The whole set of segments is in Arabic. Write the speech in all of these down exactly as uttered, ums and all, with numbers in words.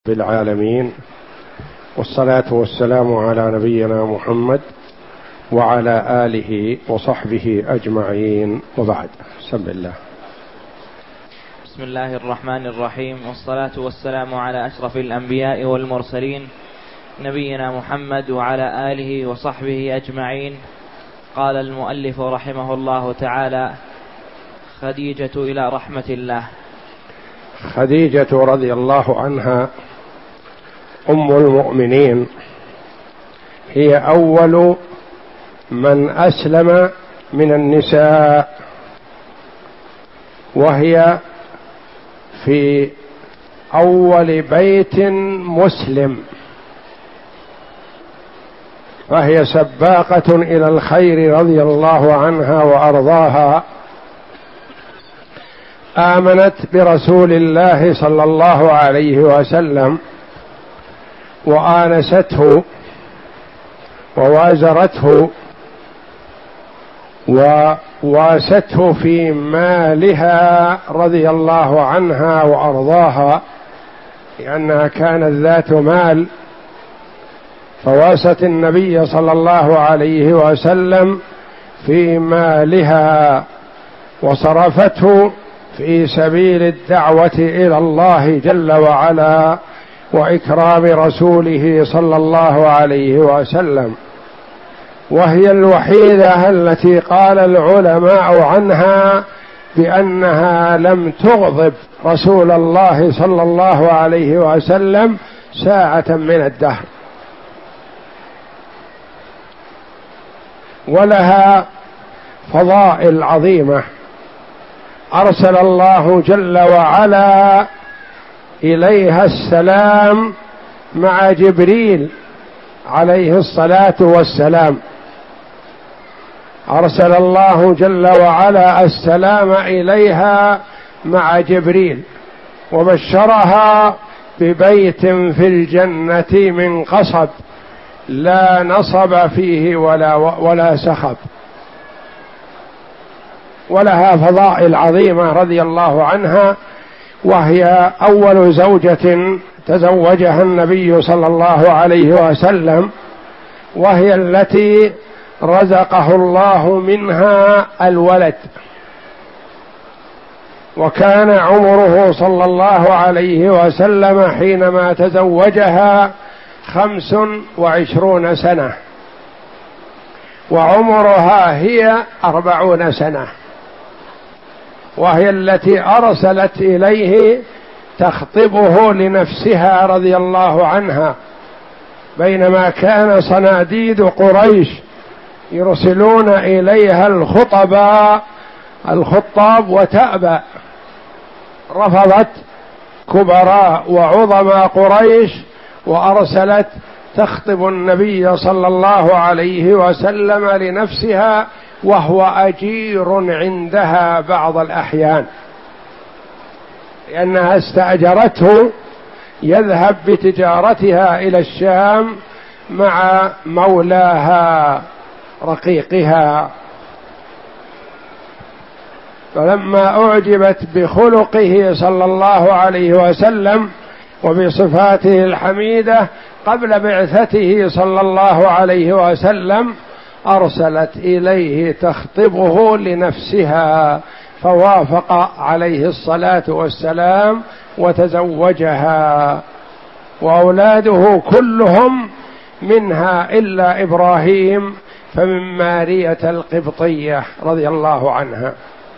بالعالمين، والصلاة والسلام على نبينا محمد وعلى آله وصحبه أجمعين، وبعد. بسم الله. بسم الله الرحمن الرحيم، والصلاة والسلام على أشرف الأنبياء والمرسلين نبينا محمد وعلى آله وصحبه أجمعين. قال المؤلف رحمه الله تعالى: خديجة إلى رحمة الله. خديجة رضي الله عنها أم المؤمنين، هي أول من أسلم من النساء، وهي في أول بيت مسلم، فهي سباقة إلى الخير رضي الله عنها وأرضاها. آمنت برسول الله صلى الله عليه وسلم وآنسته ووازرته وواسته في مالها رضي الله عنها وأرضاها، لأنها كانت ذات مال، فواست النبي صلى الله عليه وسلم في مالها وصرفته في سبيل الدعوة إلى الله جل وعلا وإكرام رسوله صلى الله عليه وسلم. وهي الوحيدة التي قال العلماء عنها بأنها لم تغضب رسول الله صلى الله عليه وسلم ساعة من الدهر، ولها فضائل عظيمة. أرسل الله جل وعلا إليها السلام مع جبريل عليه الصلاة والسلام، أرسل الله جل وعلا السلام إليها مع جبريل، وبشرها ببيت في الجنة من قصب لا نصب فيه ولا ولا سخب، ولها فضائل عظيمة رضي الله عنها. وهي أول زوجة تزوجها النبي صلى الله عليه وسلم، وهي التي رزقه الله منها الولد، وكان عمره صلى الله عليه وسلم حينما تزوجها خمس وعشرون سنة، وعمرها هي أربعون سنة، وهي التي أرسلت إليه تخطبه لنفسها رضي الله عنها، بينما كان صناديد قريش يرسلون إليها الخطباء الخطاب وتأبى، رفضت كبراء وعظماء قريش وأرسلت تخطب النبي صلى الله عليه وسلم لنفسها، وهو أجير عندها بعض الأحيان، لأنها استأجرته يذهب بتجارتها إلى الشام مع مولاها رقيقها. فلما أعجبت بخلقه صلى الله عليه وسلم وبصفاته الحميدة قبل بعثته صلى الله عليه وسلم، أرسلت إليه تخطبه لنفسها، فوافق عليه الصلاة والسلام وتزوجها، وأولاده كلهم منها إلا إبراهيم فمن مارية القبطية رضي الله عنها.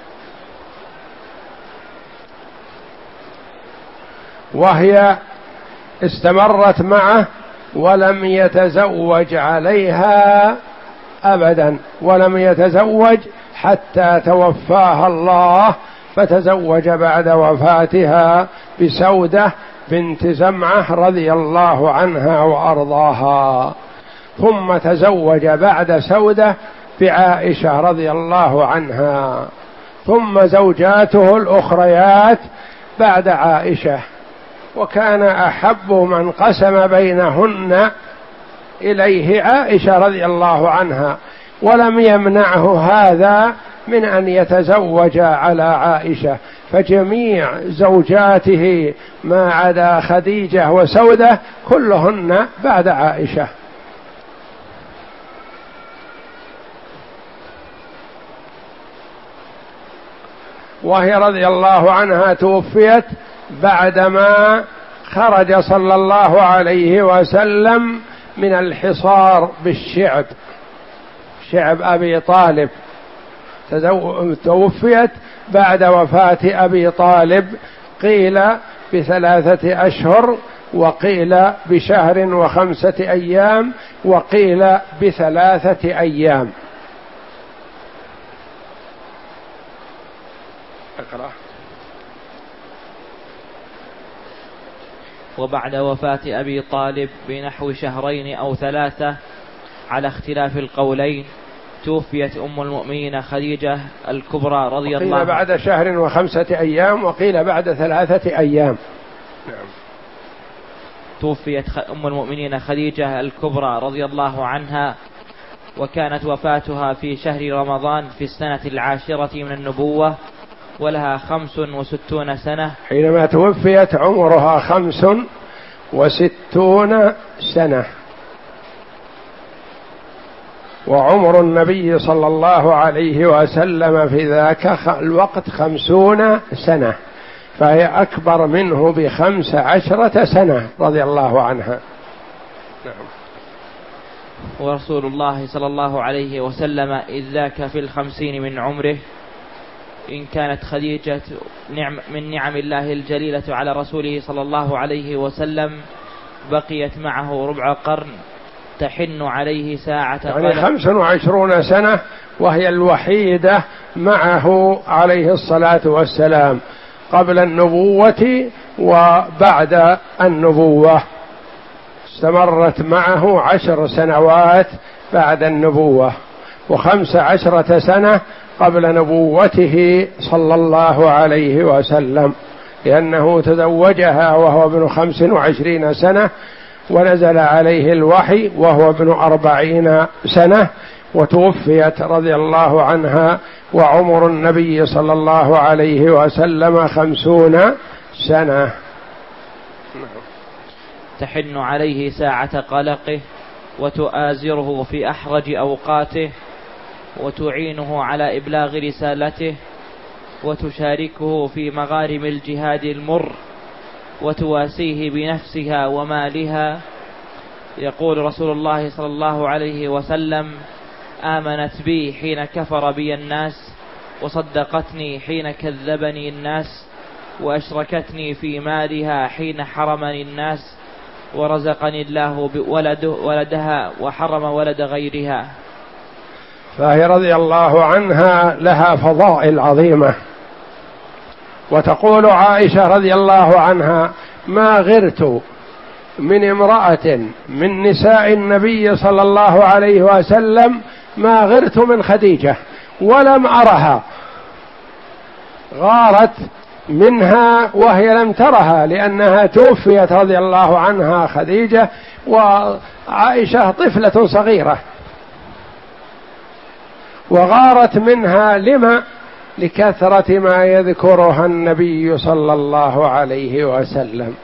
وهي استمرت معه ولم يتزوج عليها أبدا، ولم يتزوج حتى توفاها الله، فتزوج بعد وفاتها بسودة بنت زمعة رضي الله عنها وأرضاها، ثم تزوج بعد سودة بعائشة رضي الله عنها، ثم زوجاته الأخريات بعد عائشة. وكان أحب من قسم بينهن إليه عائشة رضي الله عنها، ولم يمنعه هذا من أن يتزوج على عائشة، فجميع زوجاته ما عدا خديجة وسودة كلهن بعد عائشة. وهي رضي الله عنها توفيت بعدما خرج صلى الله عليه وسلم من الحصار بالشعب، شعب أبي طالب، توفيت بعد وفاة أبي طالب، قيل بثلاثة أشهر وقيل بشهر وخمسة أيام وقيل بثلاثة أيام. اقرأ. وبعد وفاة أبي طالب بنحو شهرين أو ثلاثة على اختلاف القولين توفيت أم المؤمنين خديجة الكبرى رضي الله عنها. قيل بعد شهر وخمسة أيام وقيل بعد ثلاثة أيام. نعم. توفيت أم المؤمنين خديجة الكبرى رضي الله عنها، وكانت وفاتها في شهر رمضان في السنة العاشرة من النبوة، ولها خمس وستون سنة. حينما توفيت عمرها خمس وستون سنة، وعمر النبي صلى الله عليه وسلم في ذاك الوقت خمسون سنة، فهي أكبر منه بخمس عشرة سنة رضي الله عنها. نعم. ورسول الله صلى الله عليه وسلم إذ ذاك في الخمسين من عمره، إن كانت خديجة نعم من نعم الله الجليلة على رسوله صلى الله عليه وسلم بقيت معه ربع قرن تحن عليه ساعة، يعني خمس وعشرون سنة، وهي الوحيدة معه عليه الصلاة والسلام قبل النبوة وبعد النبوة، استمرت معه عشر سنوات بعد النبوة وخمس عشرة سنة قبل نبوته صلى الله عليه وسلم، لأنه تزوجها وهو ابن خمس وعشرين سنة، ونزل عليه الوحي وهو ابن أربعين سنة، وتوفيت رضي الله عنها وعمر النبي صلى الله عليه وسلم خمسون سنة. تحن عليه ساعة قلقه وتؤازره في أحرج أوقاته، وتعينه على إبلاغ رسالته، وتشاركه في مغارم الجهاد المر، وتواسيه بنفسها ومالها. يقول رسول الله صلى الله عليه وسلم: آمنت بي حين كفر بي الناس، وصدقتني حين كذبني الناس، وأشركتني في مالها حين حرمني الناس، ورزقني الله بولده ولدها وحرم ولد غيرها. فهي رضي الله عنها لها فضائل عظيمة. وتقول عائشة رضي الله عنها: ما غرت من امرأة من نساء النبي صلى الله عليه وسلم ما غرت من خديجة ولم أرها. غارت منها وهي لم ترها، لأنها توفيت رضي الله عنها خديجة وعائشة طفلة صغيرة، وغارت منها لما؟ لكثرة ما يذكرها النبي صلى الله عليه وسلم،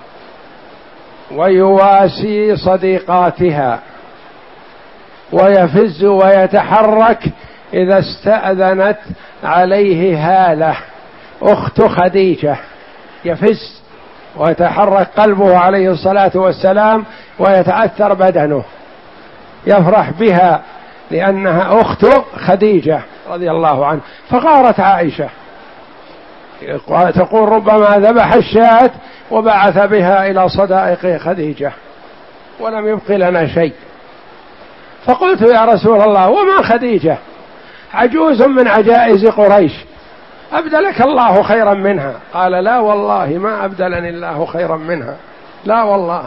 ويواسي صديقاتها، ويفز ويتحرك إذا استأذنت عليه هالة أخت خديجة، يفز ويتحرك قلبه عليه الصلاة والسلام ويتأثر بدنه، يفرح بها لأنها أخت خديجة رضي الله عنها. فغارت عائشة تقول: ربما ذبح الشاة وبعث بها إلى صدائق خديجة ولم يبق لنا شيء. فقلت: يا رسول الله، وما خديجة؟ عجوز من عجائز قريش، أبدلك الله خيرا منها. قال: لا والله ما أبدلني الله خيرا منها، لا والله.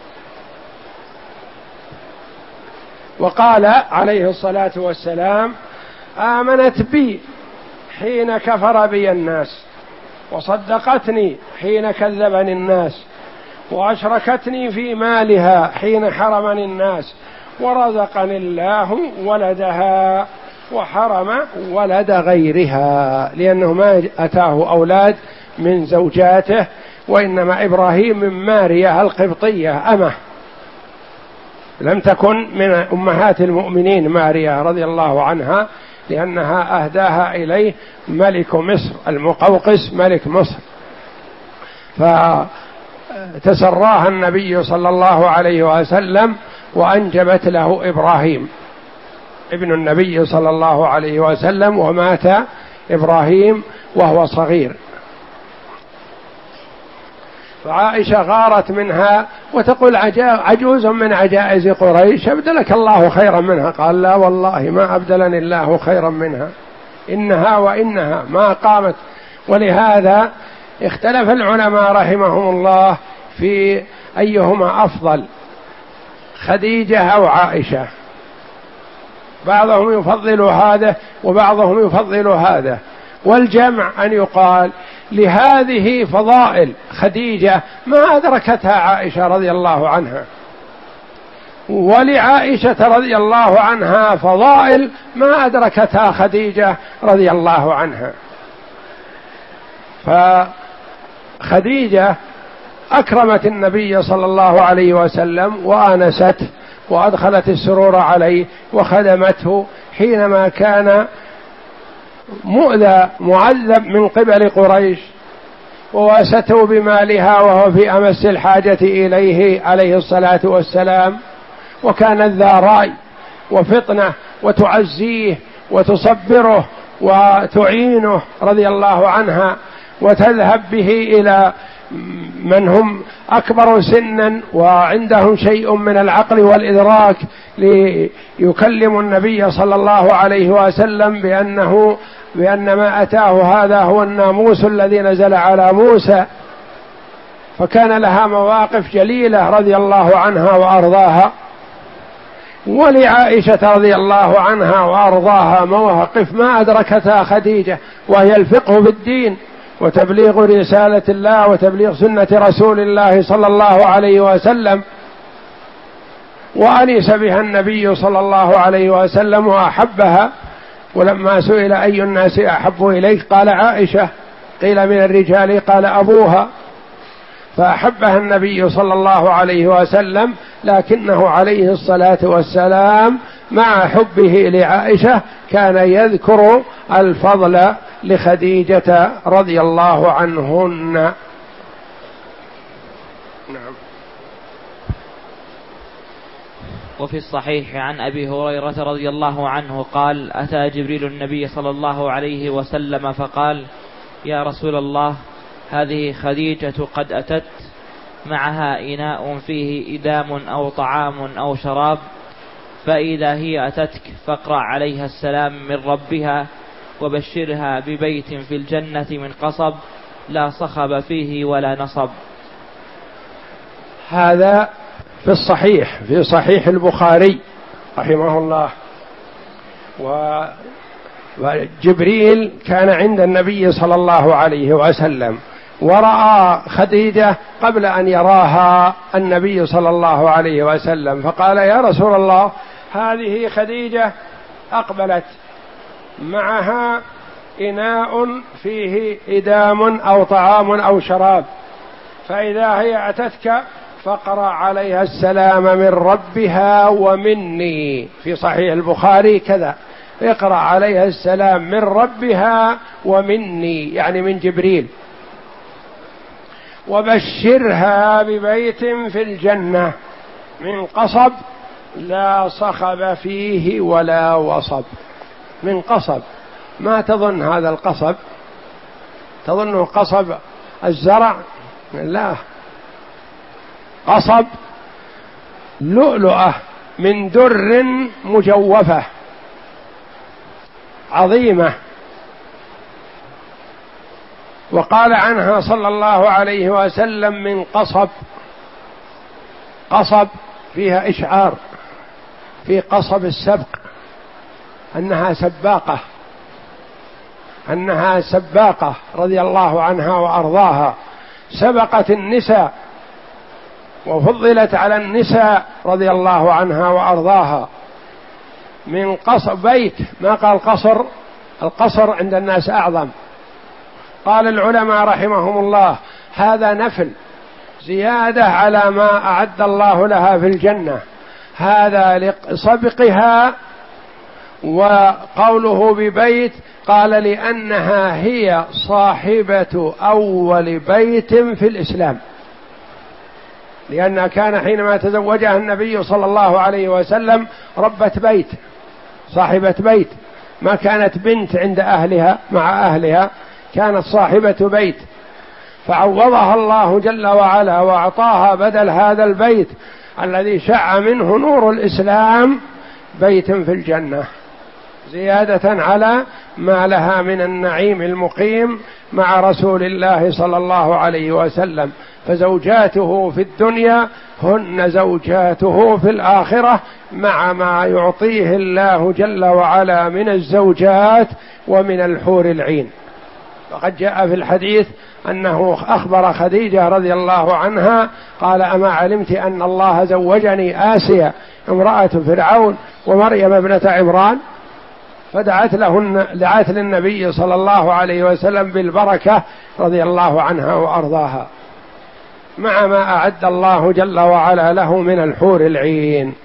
وقال عليه الصلاة والسلام: آمنت بي حين كفر بي الناس، وصدقتني حين كذبني الناس، وأشركتني في مالها حين حرمني الناس، ورزقني الله ولدها وحرم ولد غيرها، لأنه ما أتاه أولاد من زوجاته، وإنما إبراهيم من ماريا القبطية أمه، لم تكن من أمهات المؤمنين ماريا رضي الله عنها، لأنها أهداها إليه ملك مصر المقوقس ملك مصر، فتسراها النبي صلى الله عليه وسلم وأنجبت له إبراهيم ابن النبي صلى الله عليه وسلم، ومات إبراهيم وهو صغير. فعائشة غارت منها وتقول عجوز من عجائز قريش أبدلك الله خيرا منها. قال لا والله ما أبدلني الله خيرا منها، إنها وإنها ما قامت. ولهذا اختلف العلماء رحمهم الله في أيهما أفضل، خديجة أو عائشة، بعضهم يفضل هذا وبعضهم يفضل هذا، والجمع أن يقال لهذه فضائل خديجة ما أدركتها عائشة رضي الله عنها، ولعائشة رضي الله عنها فضائل ما أدركتها خديجة رضي الله عنها. فخديجة أكرمت النبي صلى الله عليه وسلم وآنسته وأدخلت السرور عليه وخدمته حينما كان مؤذى معذب من قبل قريش، وواسته بمالها وهو في أمس الحاجة إليه عليه الصلاة والسلام، وكانت ذا رأي وفطنة وتعزيه وتصبره وتعينه رضي الله عنها، وتذهب به إلى من هم أكبر سنا وعندهم شيء من العقل والإدراك ليكلم النبي صلى الله عليه وسلم بأنه بأن ما أتاه هذا هو الناموس الذي نزل على موسى. فكان لها مواقف جليلة رضي الله عنها وأرضاها. ولعائشة رضي الله عنها وأرضاها مواقف ما أدركتها خديجة، وهي الفقه بالدين وتبليغ رسالة الله وتبليغ سنة رسول الله صلى الله عليه وسلم. وأنس بها النبي صلى الله عليه وسلم وأحبها، ولما سئل أي الناس أحب إليك قال عائشة، قيل من الرجال قال أبوها، فأحبها النبي صلى الله عليه وسلم، لكنه عليه الصلاة والسلام مع حبه لعائشة كان يذكر الفضل لخديجة رضي الله عنهن. نعم. وفي الصحيح عن أبي هريرة رضي الله عنه قال: أتى جبريل النبي صلى الله عليه وسلم فقال: يا رسول الله، هذه خديجة قد أتت، معها إناء فيه إدام أو طعام أو شراب، فإذا هي أتتك فاقرأ عليها السلام من ربها، وبشرها ببيت في الجنة من قصب لا صخب فيه ولا نصب. هذا في الصحيح في صحيح البخاري رحمه الله. وجبريل كان عند النبي صلى الله عليه وسلم ورأى خديجة قبل أن يراها النبي صلى الله عليه وسلم، فقال: يا رسول الله، هذه خديجة أقبلت، معها إناء فيه إدام أو طعام أو شراب، فإذا هي أتتك فاقرأ عليها السلام من ربها ومني. في صحيح البخاري كذا: اقرأ عليها السلام من ربها ومني، يعني من جبريل، وبشرها ببيت في الجنة من قصب لا صخب فيه ولا وصب. من قصب، ما تظن هذا القصب تظنه قصب الزرع، لا، قصب لؤلؤة من در مجوفة عظيمة. وقال عنها صلى الله عليه وسلم: من قصب. قصب فيها إشعار في قصب السبق، أنها سباقة أنها سباقة رضي الله عنها وأرضاها، سبقت النساء وفضلت على النساء رضي الله عنها وأرضاها. من قصر بيت، ما قال قصر، القصر عند الناس أعظم. قال العلماء رحمهم الله هذا نفل زيادة على ما أعد الله لها في الجنة، هذا لسبقها. وقوله ببيت قال لأنها هي صاحبة أول بيت في الإسلام، لأنها كان حينما تزوجها النبي صلى الله عليه وسلم ربة بيت، صاحبة بيت، ما كانت بنت عند أهلها مع أهلها، كانت صاحبة بيت، فعوضها الله جل وعلا وأعطاها بدل هذا البيت الذي شع منه نور الإسلام بيت في الجنة، زيادة على ما لها من النعيم المقيم مع رسول الله صلى الله عليه وسلم. فزوجاته في الدنيا هن زوجاته في الآخرة مع ما يعطيه الله جل وعلا من الزوجات ومن الحور العين. وقد جاء في الحديث أنه أخبر خديجة رضي الله عنها قال أما علمت أن الله زوجني آسيا امرأة فرعون ومريم ابنة عمران، فدعت له دعت للنبي صلى الله عليه وسلم بالبركة رضي الله عنها وأرضاها مع ما أعد الله جل وعلا له من الحور العين.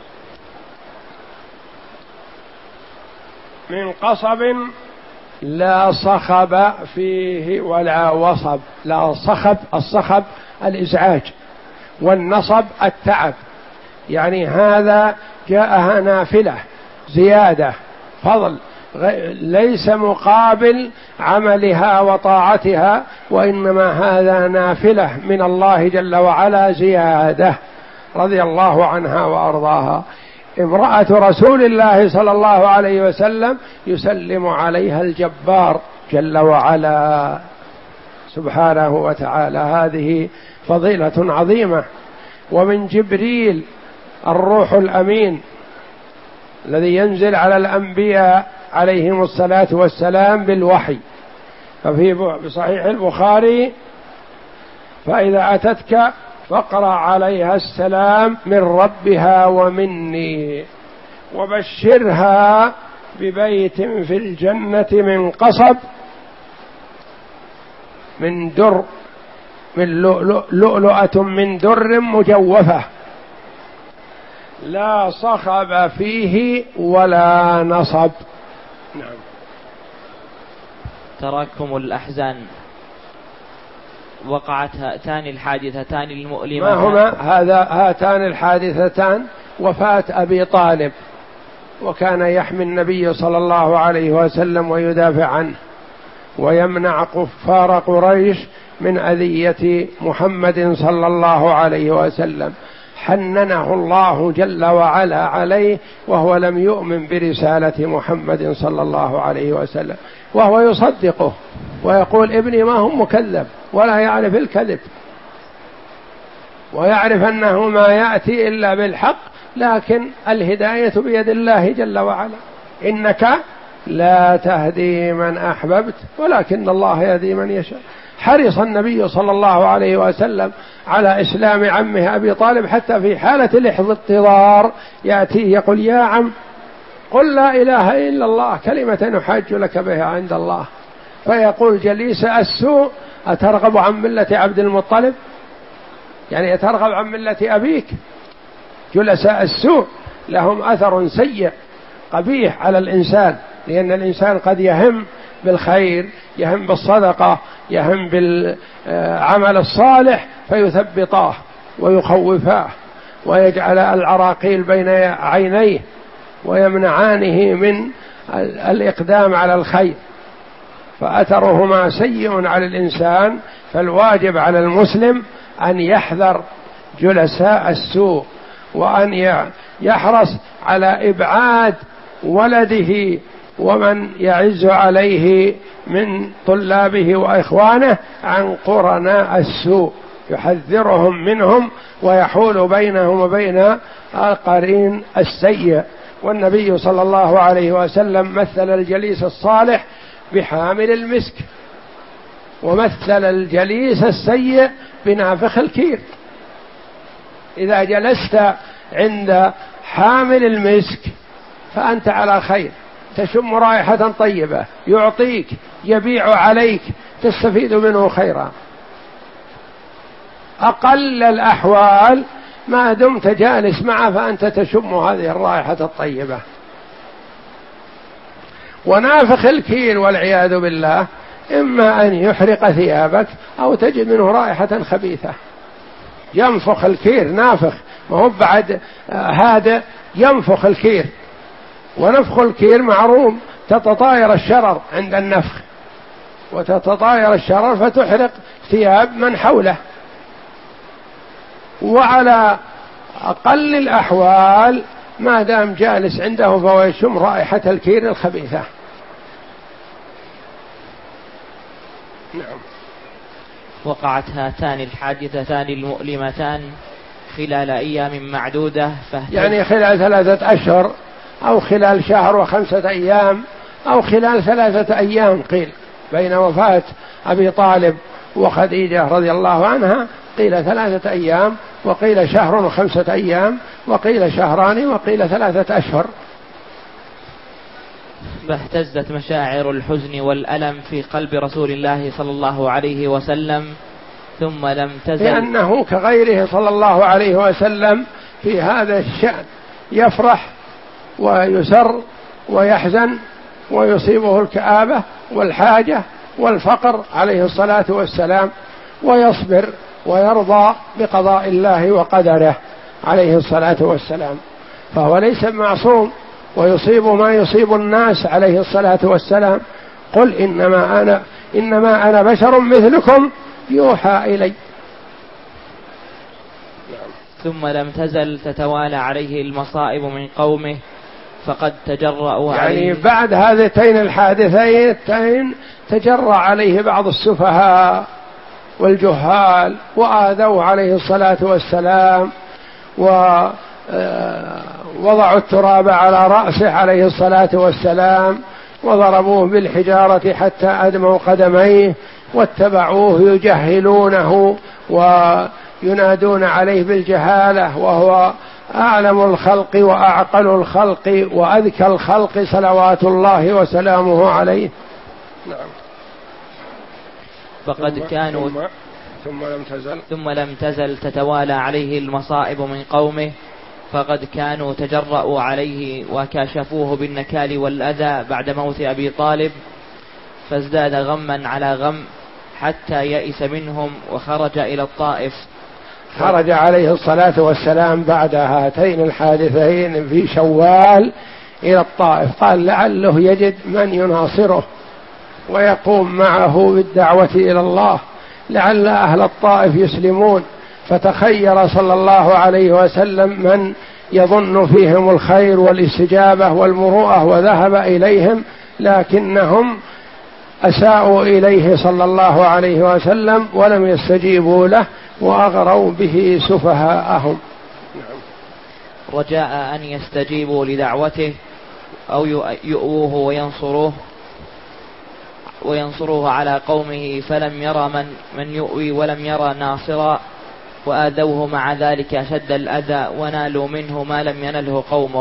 من قصب لا صخب فيه ولا وصب. لا صخب، الصخب الإزعاج، والنصب التعب، يعني هذا جاءها نافلة زيادة فضل ليس مقابل عملها وطاعتها، وإنما هذا نافلة من الله جل وعلا زيادة رضي الله عنها وأرضاها. امرأة رسول الله صلى الله عليه وسلم يسلم عليها الجبار جل وعلا سبحانه وتعالى، هذه فضيلة عظيمة. ومن جبريل الروح الأمين الذي ينزل على الأنبياء عليهم الصلاة والسلام بالوحي، ففي بصحيح البخاري فإذا أتتك فاقرأ عليها السلام من ربها ومني وبشرها ببيت في الجنة من قصب من در من لؤلؤة من در مجوفة لا صخب فيه ولا نصب. نعم. تراكم الأحزان. وقعت هاتان الحادثتان المؤلمتان. ما هما هذا هاتان الحادثتان؟ وفاة أبي طالب، وكان يحمي النبي صلى الله عليه وسلم ويدافع عنه ويمنع كفار قريش من أذية محمد صلى الله عليه وسلم، حننه الله جل وعلا عليه وهو لم يؤمن برسالة محمد صلى الله عليه وسلم، وهو يصدقه ويقول ابني ما هو مكذب ولا يعرف الكذب، ويعرف أنه ما يأتي إلا بالحق، لكن الهداية بيد الله جل وعلا، إنك لا تهدي من أحببت ولكن الله يهدي من يشاء. حرص النبي صلى الله عليه وسلم على إسلام عمه أبي طالب، حتى في حالة الاحتضار يأتي يقول يا عم قل لا إله إلا الله كلمة نحاج لك بها عند الله، فيقول جليس السوء أترغب عن ملة عبد المطلب، يعني أترغب عن ملة أبيك. جلساء السوء لهم أثر سيء قبيح على الإنسان، لأن الإنسان قد يهم بالخير، يهم بالصدقة، يهم بالعمل الصالح فيثبطاه ويخوفاه ويجعل العراقيل بين عينيه ويمنعانه من الإقدام على الخير، فأثرهما سيء على الإنسان. فالواجب على المسلم أن يحذر جلساء السوء، وأن يحرص على إبعاد ولده ومن يعز عليه من طلابه وإخوانه عن قرناء السوء، يحذرهم منهم ويحول بينهم وبين القرين السيء. والنبي صلى الله عليه وسلم مثل الجليس الصالح بحامل المسك، ومثل الجليس السيء بنافخ الكير. إذا جلست عند حامل المسك فأنت على خير، تشم رائحة طيبة، يعطيك، يبيع عليك، تستفيد منه خيرا. أقل الأحوال ما دمت جالس معه فأنت تشم هذه الرائحة الطيبة. ونافخ الكير والعياذ بالله إما أن يحرق ثيابك أو تجد منه رائحة خبيثة. ينفخ الكير نافخ، ما هو بعد هذا ينفخ الكير، ونفخ الكير معروف تتطاير الشرر عند النفخ، وتتطاير الشرر فتحرق ثياب من حوله. وعلى أقل الأحوال ما دام جالس عنده فهو يشم رائحة الكير الخبيثة. نعم. وقعت هاتان الحادثتان المؤلمتان خلال أيام معدودة، يعني خلال ثلاثة أشهر أو خلال شهر وخمسة أيام أو خلال ثلاثة أيام، قيل بين وفاة أبي طالب وخديجة رضي الله عنها، قيل ثلاثة أيام، وقيل شهر وخمسة أيام، وقيل شهران، وقيل ثلاثة أشهر. فاهتزت مشاعر الحزن والألم في قلب رسول الله صلى الله عليه وسلم، ثم لم تزل، لأنه كغيره صلى الله عليه وسلم في هذا الشأن، يفرح ويسر ويحزن ويصيبه الكآبة والحاجة والفقر عليه الصلاة والسلام، ويصبر ويرضى بقضاء الله وقدره عليه الصلاة والسلام، فهو ليس معصوم ويصيب ما يصيب الناس عليه الصلاة والسلام. قل إنما أنا إنما أنا بشر مثلكم يوحى إلي. ثم لم تزل تتوالى عليه المصائب من قومه فقد تجرأوا عليه، يعني بعد هذتين الحادثتين تجرأ عليه بعض السفهاء والجهال وآذوا عليه الصلاة والسلام، ووضعوا التراب على رأسه عليه الصلاة والسلام، وضربوه بالحجارة حتى أدموا قدميه، واتبعوه يجهلونه وينادون عليه بالجهالة، وهو أعلم الخلق وأعقل الخلق وأذكى الخلق صلوات الله وسلامه عليه. نعم. فقد كانوا ثم, ثم لم تزل ثم لم تزل تتوالى عليه المصائب من قومه، فقد كانوا تجرأوا عليه وكاشفوه بالنكال والأذى بعد موت أبي طالب، فازداد غما على غم حتى يئس منهم وخرج إلى الطائف. خرج عليه الصلاة والسلام بعد هاتين الحادثين في شوال إلى الطائف، قال لعله يجد من يناصره ويقوم معه بالدعوة إلى الله، لعل أهل الطائف يسلمون. فتخير صلى الله عليه وسلم من يظن فيهم الخير والاستجابة والمروءة وذهب إليهم، لكنهم أساءوا إليه صلى الله عليه وسلم ولم يستجيبوا له وأغروا به سفهاءهم. رجاء أن يستجيبوا لدعوته أو يؤوه وينصروه وينصروه على قومه، فلم يرى من, من يؤوي ولم يرى ناصرا، وآذوه مع ذلك أشد الأذى ونالوا منه ما لم ينله قومه.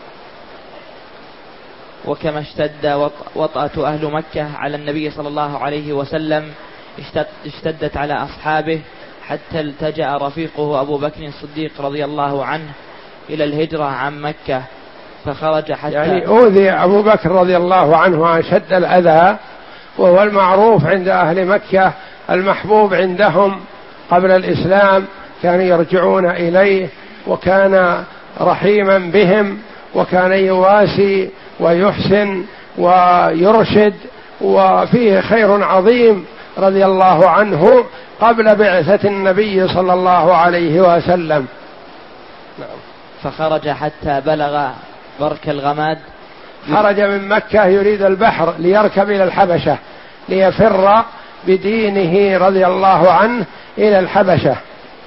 وكما اشتد وطأة أهل مكة على النبي صلى الله عليه وسلم اشتدت على أصحابه، حتى التجأ رفيقه أبو بكر الصديق رضي الله عنه إلى الهجرة عن مكة، فخرج حتى يعني أوذي أبو بكر رضي الله عنه أشد الأذى، وهو المعروف عند أهل مكة المحبوب عندهم قبل الإسلام، كانوا يرجعون إليه، وكان رحيما بهم، وكان يواسي ويحسن ويرشد، وفيه خير عظيم رضي الله عنه قبل بعثة النبي صلى الله عليه وسلم. فخرج حتى بلغ برك الغماد، خرج من مكة يريد البحر ليركب إلى الحبشة ليفر بدينه رضي الله عنه إلى الحبشة.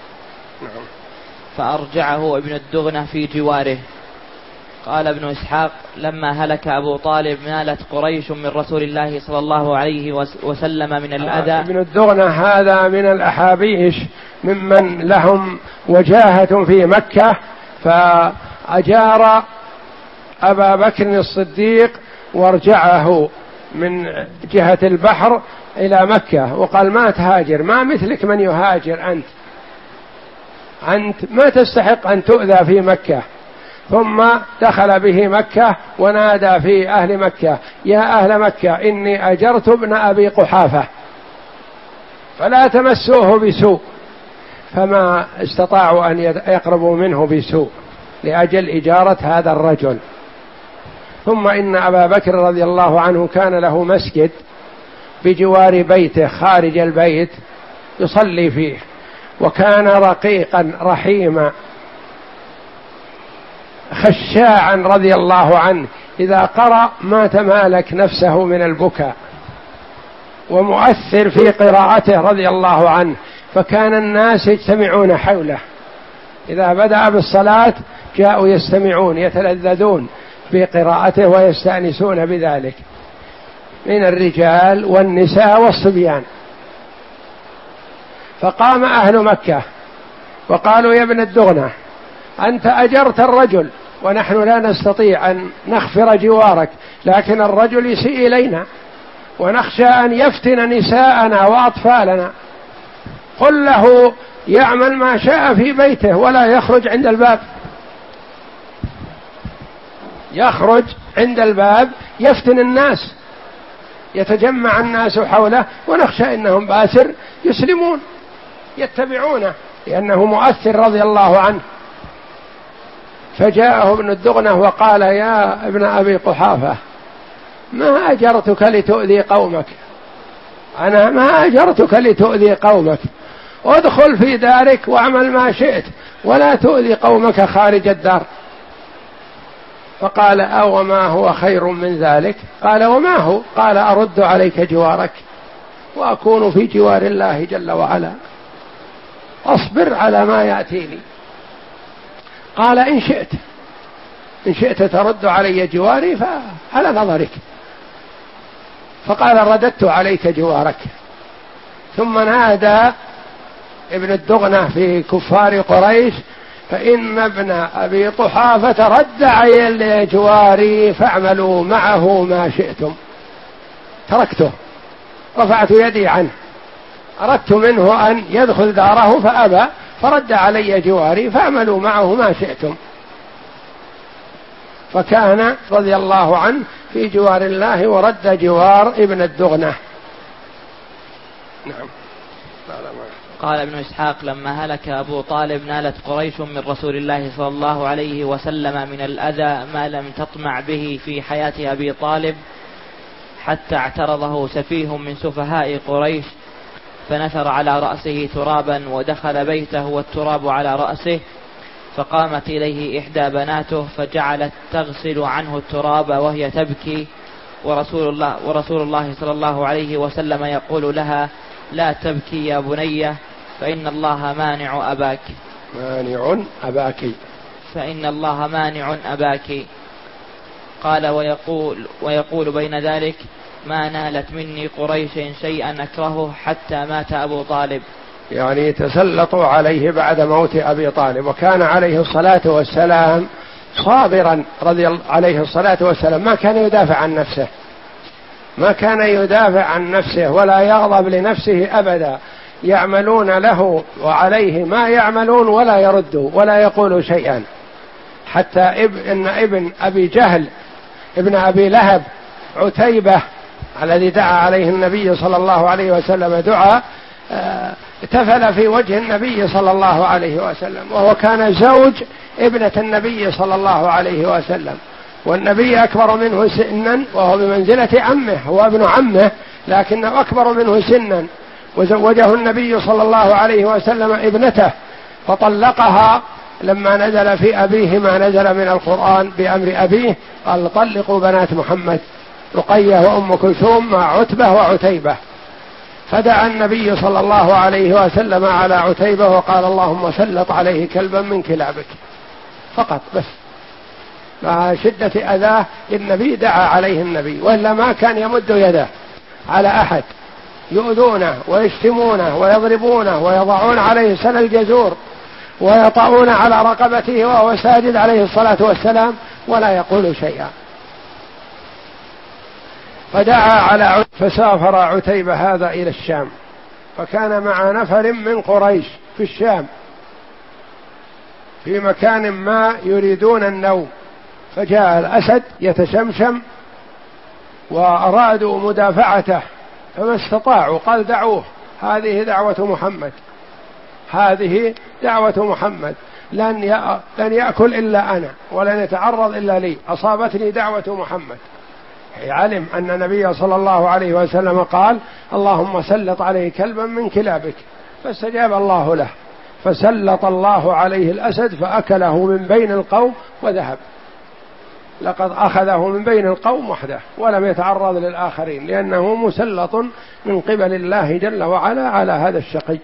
فأرجعه ابن الدغنة في جواره. قال ابن إسحاق: لما هلك أبو طالب نالت قريش من رسول الله صلى الله عليه وسلم من الأذى. ابن الدغنة هذا من الأحابيش ممن لهم وجاهة في مكة، فأجار أبا بكر الصديق وارجعه من جهة البحر إلى مكة، وقال ما تهاجر، ما مثلك من يهاجر، أنت أنت ما تستحق أن تؤذى في مكة. ثم دخل به مكة ونادى في أهل مكة: يا أهل مكة إني أجرت ابن أبي قحافة فلا تمسوه بسوء، فما استطاعوا أن يقربوا منه بسوء لأجل إجارة هذا الرجل. ثم إن أبا بكر رضي الله عنه كان له مسجد بجوار بيته خارج البيت يصلي فيه، وكان رقيقا رحيما خشاعا رضي الله عنه، إذا قرأ ما تمالك نفسه من البكاء، ومؤثر في قراءته رضي الله عنه، فكان الناس يجتمعون حوله، إذا بدأ بالصلاة جاءوا يستمعون يتلذذون بقراءته ويستأنسون بذلك من الرجال والنساء والصبيان. فقام أهل مكة وقالوا: يا ابن الدغنة، أنت أجرت الرجل ونحن لا نستطيع أن نغفر جوارك، لكن الرجل يسيء إلينا ونخشى أن يفتن نساءنا وأطفالنا، قل له يعمل ما شاء في بيته ولا يخرج عند الباب، يخرج عند الباب يفتن الناس، يتجمع الناس حوله، ونخشى إنهم باسر يسلمون يتبعونه لأنه مؤثر رضي الله عنه. فجاءه ابن الدغنة وقال: يا ابن أبي قحافة، ما أجرتك لتؤذي قومك، أنا ما أجرتك لتؤذي قومك، ادخل في دارك واعمل ما شئت ولا تؤذي قومك خارج الدار. فقال: أو ما هو خير من ذلك؟ قال: وما هو؟ قال: أرد عليك جوارك وأكون في جوار الله جل وعلا، أصبر على ما يأتيني. قال: إن شئت إن شئت ترد علي جواري فعلى نظرك. فقال: رددت عليك جوارك. ثم نادى ابن الدغنة في كفار قريش: فإن ابن أبي قحافة رد علي جواري فاعملوا معه ما شئتم. تركته، رفعت يدي عنه، أردت منه أن يدخل داره فأبى، فرد علي جواري فاعملوا معه ما شئتم. فكان رضي الله عنه في جوار الله ورد جوار ابن الدغنة. نعم. قال ابن إسحاق: لما هلك أبو طالب نالت قريش من رسول الله صلى الله عليه وسلم من الأذى ما لم تطمع به في حياة أبي طالب، حتى اعترضه سفيه من سفهاء قريش فنثر على رأسه ترابا ودخل بيته والتراب على رأسه، فقامت إليه إحدى بناته فجعلت تغسل عنه التراب وهي تبكي، ورسول الله, ورسول الله صلى الله عليه وسلم يقول لها: لا تبكي يا بنية، فإن الله مانع أباك مانع أباك فإن الله مانع أباك. قال: ويقول, ويقول بين ذلك: ما نالت مني قريش شيئا أكرهه حتى مات أبو طالب. يعني تسلطوا عليه بعد موت أبي طالب، وكان عليه الصلاة والسلام صابرا رضي الله عليه الصلاة والسلام، ما كان يدافع عن نفسه، ما كان يدافع عن نفسه ولا يغضب لنفسه أبدا، يعملون له وعليه ما يعملون ولا يردوا ولا يقولوا شيئا. حتى ابن ابن أبي جهل ابن أبي لهب عتيبة الذي دعا عليه النبي صلى الله عليه وسلم دعاء تفل في وجه النبي صلى الله عليه وسلم، وهو كان زوج ابنة النبي صلى الله عليه وسلم، والنبي أكبر منه سنا وهو بمنزلة عمه، هو ابن عمه لكنه أكبر منه سنا، وزوجه النبي صلى الله عليه وسلم ابنته فطلقها لما نزل في أبيه ما نزل من القرآن بأمر أبيه، قال: طلقوا بنات محمد رقية وأم كلثوم مع عتبة وعتيبة. فدعا النبي صلى الله عليه وسلم على عتيبة وقال: اللهم سلط عليه كلبا من كلابك، فقط بس. مع شدة أذاه للنبي دعا عليه النبي، وإلا ما كان يمد يده على أحد، يؤذونه ويشتمونه ويضربونه ويضعون عليه سن الجزور ويطعون على رقبته وهو ساجد عليه الصلاة والسلام، ولا يقول شيئا. فدعا على فسافر عتيبة هذا إلى الشام، فكان مع نفر من قريش في الشام في مكان ما يريدون النوم، فجاء الأسد يتشمشم وأرادوا مدافعته فما استطاعوا، قال دعوه، هذه دعوة محمد، هذه دعوة محمد، لن لن يأكل إلا أنا ولن يتعرض إلا لي، أصابتني دعوة محمد. علم أن النبي صلى الله عليه وسلم قال اللهم سلط عليه كلبا من كلابك، فاستجاب الله له، فسلط الله عليه الأسد فأكله من بين القوم وذهب. لقد أخذه من بين القوم وحده ولم يتعرض للآخرين، لأنه مسلط من قبل الله جل وعلا على هذا الشقي.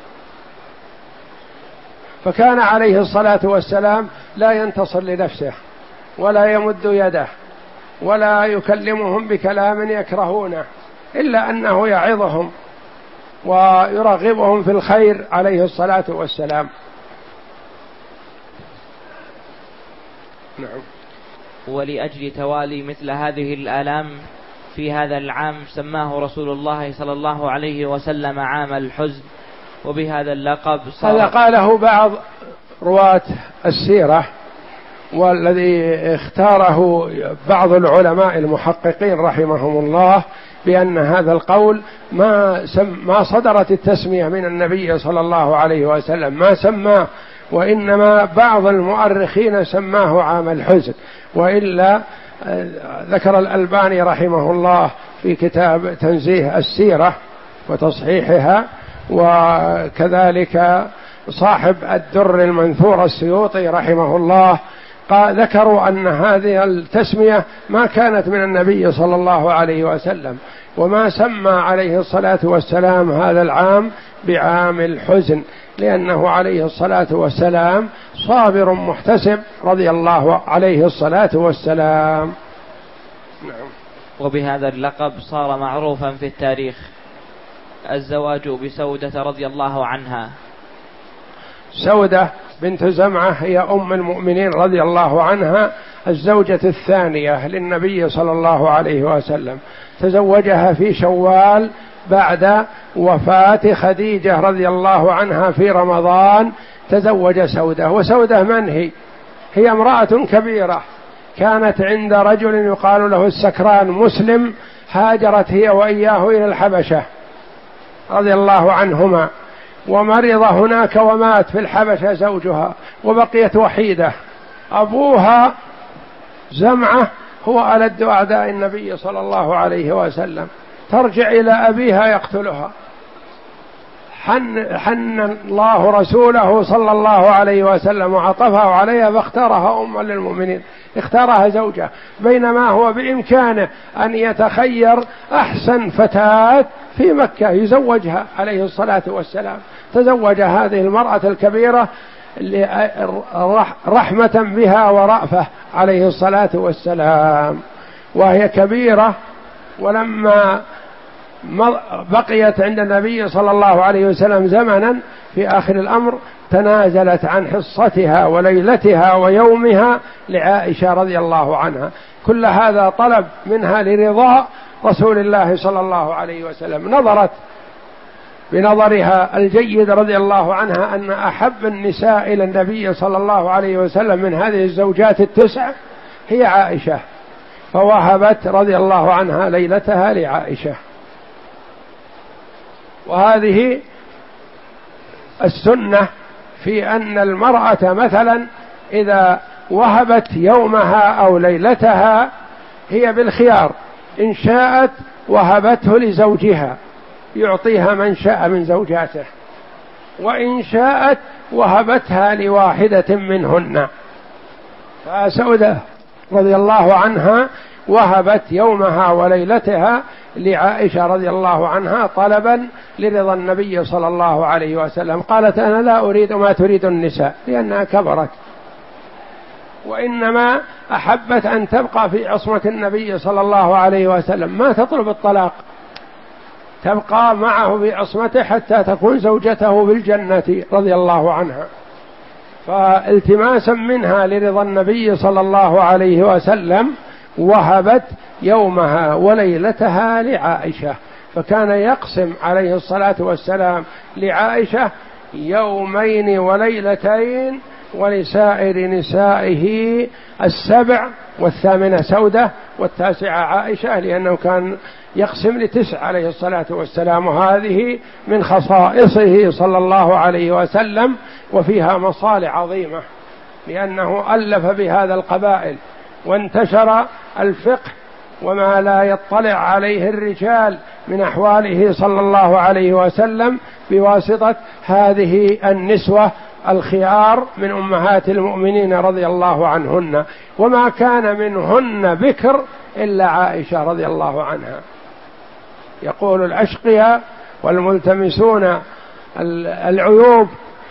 فكان عليه الصلاة والسلام لا ينتصر لنفسه ولا يمد يده ولا يكلمهم بكلام يكرهونه، إلا أنه يعظهم ويرغبهم في الخير عليه الصلاة والسلام. نعم. ولأجل توالي مثل هذه الآلام في هذا العام سماه رسول الله صلى الله عليه وسلم عام الحزن، وبهذا اللقب صار. هذا قاله بعض رواة السيرة، والذي اختاره بعض العلماء المحققين رحمهم الله بأن هذا القول ما سم ما صدرت التسمية من النبي صلى الله عليه وسلم، ما سماه، وإنما بعض المؤرخين سماه عام الحزن. وإلا ذكر الألباني رحمه الله في كتاب تنزيه السيرة وتصحيحها، وكذلك صاحب الدر المنثور السيوطي رحمه الله قال ذكروا أن هذه التسمية ما كانت من النبي صلى الله عليه وسلم، وما سمى عليه الصلاة والسلام هذا العام بعام الحزن، لأنه عليه الصلاة والسلام صابر محتسب رضي الله عليه الصلاة والسلام. نعم. وبهذا اللقب صار معروفا في التاريخ الزواج بسودة رضي الله عنها. سودة بنت زمعة هي أم المؤمنين رضي الله عنها، الزوجة الثانية للنبي صلى الله عليه وسلم، تزوجها في شوال بعد وفاة خديجة رضي الله عنها في رمضان، تزوج سودة. وسودة من هي؟ هي امرأة كبيرة كانت عند رجل يقال له السكران مسلم، هاجرت هي وإياه إلى الحبشة رضي الله عنهما، ومرض هناك ومات في الحبشة زوجها، وبقيت وحيدة. أبوها زمعة هو ألد أعداء النبي صلى الله عليه وسلم، ترجع إلى أبيها يقتلها. حن, حن الله رسوله صلى الله عليه وسلم وعطفه عليها فاختارها أما للمؤمنين، اختارها زوجة، بينما هو بإمكانه أن يتخير أحسن فتاة في مكة يزوجها عليه الصلاة والسلام. تزوج هذه المرأة الكبيرة رحمة بها ورأفة عليه الصلاة والسلام، وهي كبيرة، ولما بقيت عند النبي صلى الله عليه وسلم زمنا في آخر الأمر تنازلت عن حصتها وليلتها ويومها لعائشة رضي الله عنها. كل هذا طلب منها لرضاء رسول الله صلى الله عليه وسلم، نظرت بنظرها الجيد رضي الله عنها أن أحب النساء إلى النبي صلى الله عليه وسلم من هذه الزوجات التسع هي عائشة، فوهبت رضي الله عنها ليلتها لعائشة. وهذه السنة في أن المرأة مثلا إذا وهبت يومها أو ليلتها هي بالخيار، إن شاءت وهبته لزوجها يعطيها من شاء من زوجاته، وإن شاءت وهبتها لواحدة منهن. فسودة رضي الله عنها وهبت يومها وليلتها لعائشة رضي الله عنها طلبا لرضا النبي صلى الله عليه وسلم. قالت أنا لا أريد ما تريد النساء لأنها كبرت، وإنما أحبت أن تبقى في عصمة النبي صلى الله عليه وسلم، ما تطلب الطلاق، تبقى معه في عصمته حتى تكون زوجته في الجنة رضي الله عنها. فالتماسا منها لرضا النبي صلى الله عليه وسلم وهبت يومها وليلتها لعائشة، فكان يقسم عليه الصلاة والسلام لعائشة يومين وليلتين، ولسائر نسائه السبع، والثامنة سودة والتاسعة عائشة، لأنه كان يقسم لتسع عليه الصلاة والسلام، وهذه من خصائصه صلى الله عليه وسلم، وفيها مصالح عظيمة، لأنه ألف بهذا القبائل وانتشر الفقه وما لا يطلع عليه الرجال من أحواله صلى الله عليه وسلم بواسطة هذه النسوة الخيار من أمهات المؤمنين رضي الله عنهن، وما كان منهن بكر إلا عائشة رضي الله عنها. يقول الأشقياء والملتمسون العيوب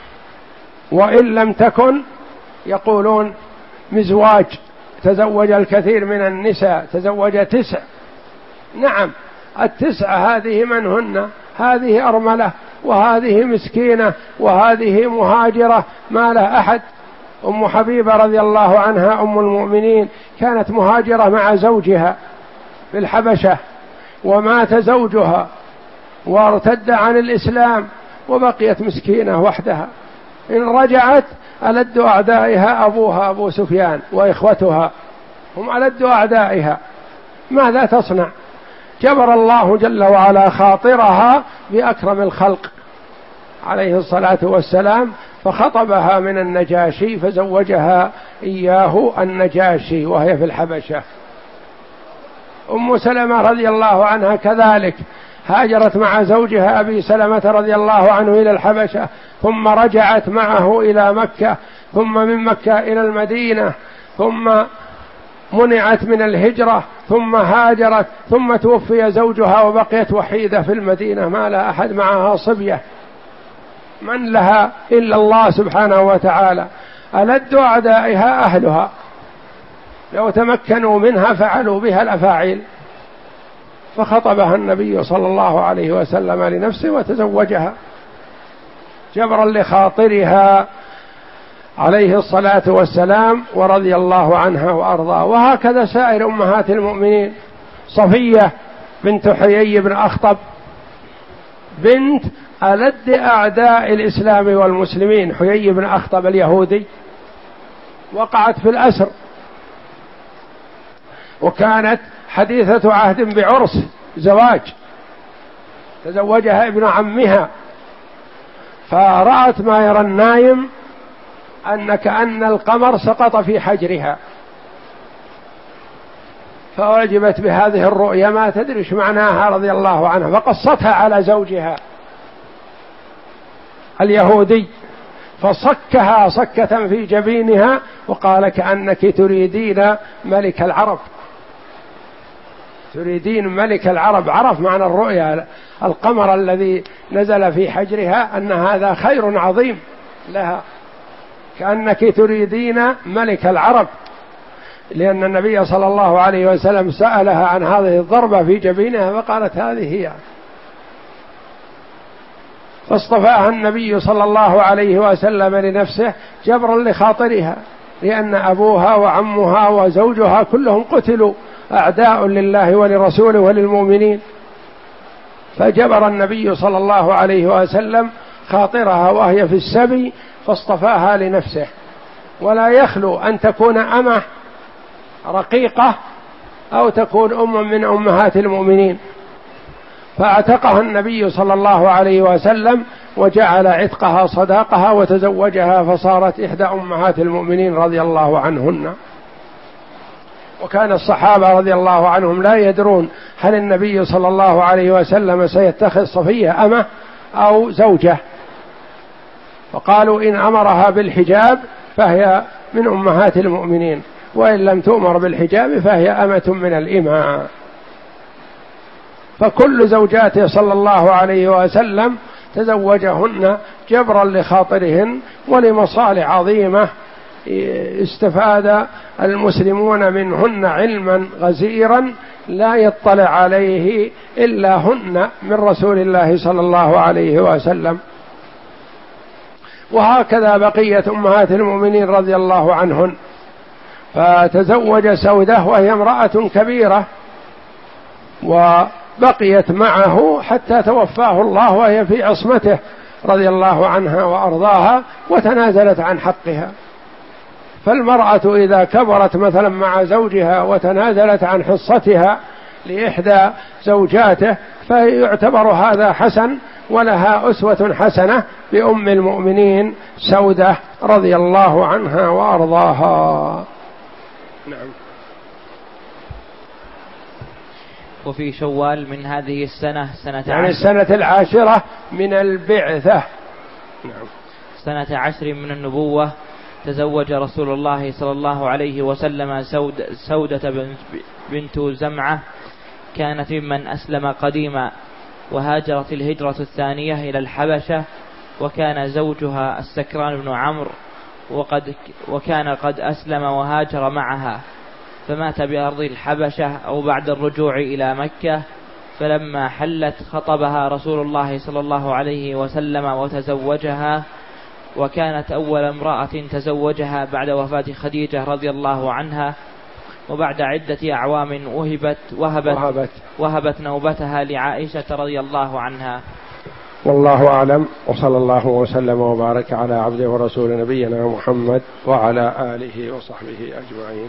وإن لم تكن، يقولون مزواج تزوج الكثير من النساء، تزوج تسع، نعم التسع هذه منهن، هذه أرملة وهذه مسكينة وهذه مهاجرة ما له أحد. أم حبيبة رضي الله عنها أم المؤمنين كانت مهاجرة مع زوجها في الحبشة، ومات زوجها وارتد عن الإسلام وبقيت مسكينة وحدها. إن رجعت ألد أعدائها أبوها أبو سفيان وإخوتها، هم ألد أعدائها، ماذا تصنع؟ جبر الله جل وعلا خاطرها بأكرم الخلق عليه الصلاة والسلام، فخطبها من النجاشي فزوجها إياه النجاشي وهي في الحبشة. أم سلمة رضي الله عنها كذلك هاجرت مع زوجها أبي سلمة رضي الله عنه إلى الحبشة، ثم رجعت معه إلى مكة، ثم من مكة إلى المدينة، ثم منعت من الهجرة، ثم هاجرت، ثم توفي زوجها وبقيت وحيدة في المدينة ما لا أحد معها صبية، من لها إلا الله سبحانه وتعالى. ألد أعدائها أهلها، لو تمكنوا منها فعلوا بها الأفاعيل، فخطبها النبي صلى الله عليه وسلم لنفسه وتزوجها جبرا لخاطرها عليه الصلاة والسلام ورضي الله عنها وأرضاه. وهكذا سائر أمهات المؤمنين، صفية بنت حيي بن أخطب بنت ألد أعداء الإسلام والمسلمين، حيي بن أخطب اليهودي، وقعت في الأسر، وكانت حديثة عهد بعرس زواج، تزوجها ابن عمها، فرأت ما يرى النايم أن كأن القمر سقط في حجرها، فأعجبت بهذه الرؤيا ما تدري ايش معناها رضي الله عنها، فقصتها على زوجها اليهودي، فصكها صكة في جبينها وقال كأنك تريدين ملك العرب، تريدين ملك العرب. عرف معنى الرؤيا، القمر الذي نزل في حجرها أن هذا خير عظيم لها، كأنك تريدين ملك العرب، لأن النبي صلى الله عليه وسلم سألها عن هذه الضربة في جبينها فقالت هذه هي، فاصطفاها النبي صلى الله عليه وسلم لنفسه جبرا لخاطرها، لأن أبوها وعمها وزوجها كلهم قتلوا أعداء لله ولرسوله وللمؤمنين، فجبر النبي صلى الله عليه وسلم خاطرها وهي في السبي فاصطفاها لنفسه. ولا يخلو أن تكون أمة رقيقة أو تكون أم من أمهات المؤمنين، فاعتقها النبي صلى الله عليه وسلم وجعل عتقها صداقها وتزوجها، فصارت إحدى أمهات المؤمنين رضي الله عنهن. وكان الصحابة رضي الله عنهم لا يدرون هل النبي صلى الله عليه وسلم سيتخذ صفية أمة أو زوجة، فقالوا إن أمرها بالحجاب فهي من أمهات المؤمنين، وإن لم تؤمر بالحجاب فهي أمة من الإماء. فكل زوجاته صلى الله عليه وسلم تزوجهن جبرا لخاطرهن ولمصالح عظيمة استفاد المسلمون منهن علما غزيرا لا يطلع عليه إلا هن من رسول الله صلى الله عليه وسلم. وهكذا بقية أمهات المؤمنين رضي الله عنهن. فتزوج سودة وهي امرأة كبيرة وبقيت معه حتى توفاه الله وهي في عصمته رضي الله عنها وأرضاها، وتنازلت عن حقها. فالمرأة إذا كبرت مثلا مع زوجها وتنازلت عن حصتها لإحدى زوجاته فيعتبر هذا حسن، ولها أسوة حسنة بأم المؤمنين سودة رضي الله عنها وأرضاها. نعم. وفي شوال من هذه السنة سنة يعني السنة العاشرة من البعثة. نعم. سنة عشر من النبوة تزوج رسول الله صلى الله عليه وسلم سود سودة بنت زمعة، كانت ممن أسلم قديما، وهاجرت الهجرة الثانية إلى الحبشة، وكان زوجها السكران بن عمرو وقد وكان قد أسلم وهاجر معها، فمات بأرض الحبشة أو بعد الرجوع إلى مكة. فلما حلت خطبها رسول الله صلى الله عليه وسلم وتزوجها، وكانت أول امرأة تزوجها بعد وفاة خديجة رضي الله عنها، وبعد عدة أعوام وهبت وهبت, وهبت, وهبت نوبتها لعائشة رضي الله عنها. والله أعلم، وصلى الله وسلم وبارك على عبده ورسول نبينا محمد وعلى آله وصحبه أجمعين.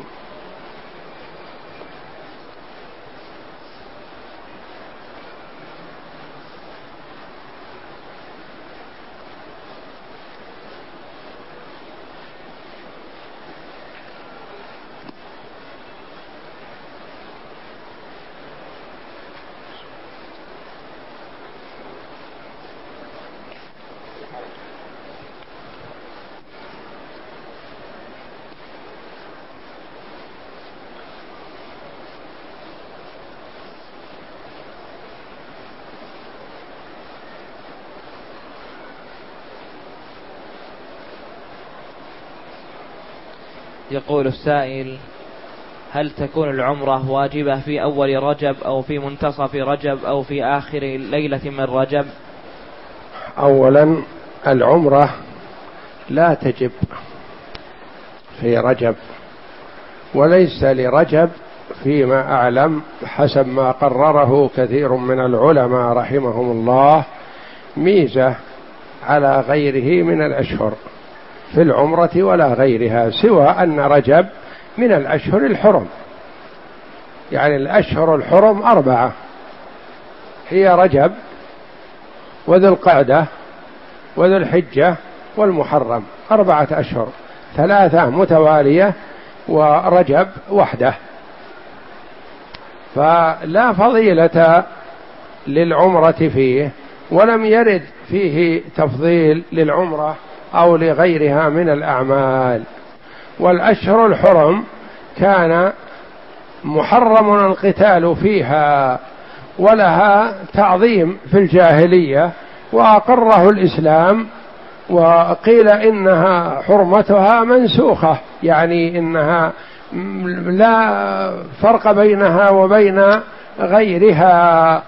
يقول السائل: هل تكون العمرة واجبة في أول رجب أو في منتصف رجب أو في آخر ليلة من رجب؟ أولا العمرة لا تجب في رجب، وليس لرجب فيما أعلم حسب ما قرره كثير من العلماء رحمهم الله ميزة على غيره من الأشهر في العمرة ولا غيرها، سوى أن رجب من الأشهر الحرم. يعني الأشهر الحرم أربعة، هي رجب وذو القعدة وذو الحجة والمحرم، أربعة أشهر، ثلاثة متوالية ورجب وحده. فلا فضيلة للعمرة فيه، ولم يرد فيه تفضيل للعمرة أو لغيرها من الأعمال. والأشهر الحرم كان محرم القتال فيها، ولها تعظيم في الجاهلية وأقره الإسلام، وقيل إنها حرمتها منسوخة، يعني إنها لا فرق بينها وبين غيرها.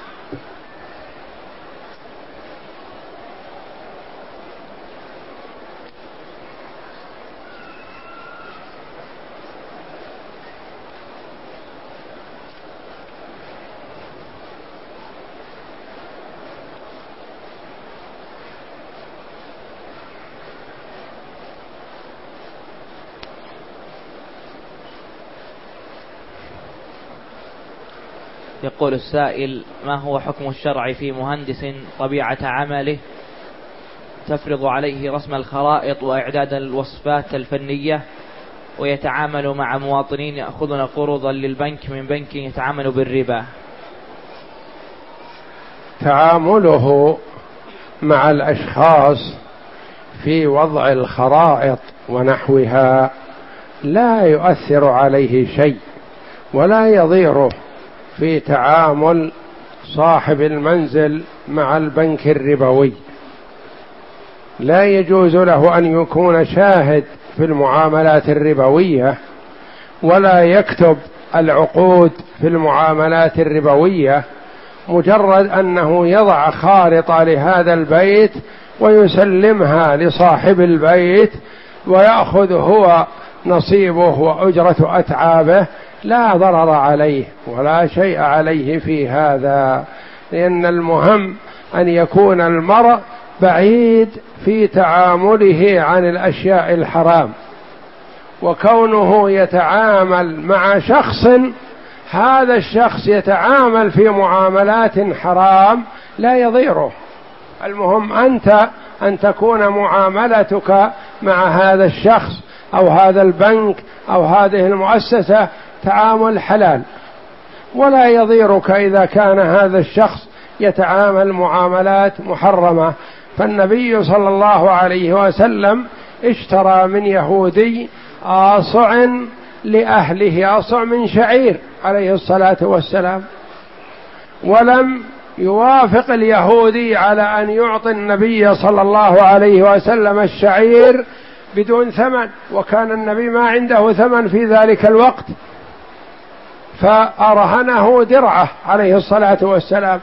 يقول السائل: ما هو حكم الشرع في مهندس طبيعة عمله تفرض عليه رسم الخرائط وإعداد الوصفات الفنية، ويتعامل مع مواطنين يأخذون قروضا للبنك من بنك يتعامل بالربا؟ تعامله مع الأشخاص في وضع الخرائط ونحوها لا يؤثر عليه شيء ولا يضيره في تعامل صاحب المنزل مع البنك الربوي. لا يجوز له أن يكون شاهد في المعاملات الربوية، ولا يكتب العقود في المعاملات الربوية، مجرد أنه يضع خارطة لهذا البيت ويسلمها لصاحب البيت ويأخذ هو نصيبه وأجرة أتعابه، لا ضرر عليه ولا شيء عليه في هذا، لأن المهم أن يكون المرء بعيد في تعامله عن الأشياء الحرام، وكونه يتعامل مع شخص هذا الشخص يتعامل في معاملات حرام لا يضيره. المهم أنت أن تكون معاملتك مع هذا الشخص أو هذا البنك أو هذه المؤسسة تعامل حلال، ولا يضيرك إذا كان هذا الشخص يتعامل معاملات محرمة. فالنبي صلى الله عليه وسلم اشترى من يهودي آصع لأهله، آصع من شعير عليه الصلاة والسلام، ولم يوافق اليهودي على أن يعطي النبي صلى الله عليه وسلم الشعير بدون ثمن، وكان النبي ما عنده ثمن في ذلك الوقت، فأرهنه درعه عليه الصلاة والسلام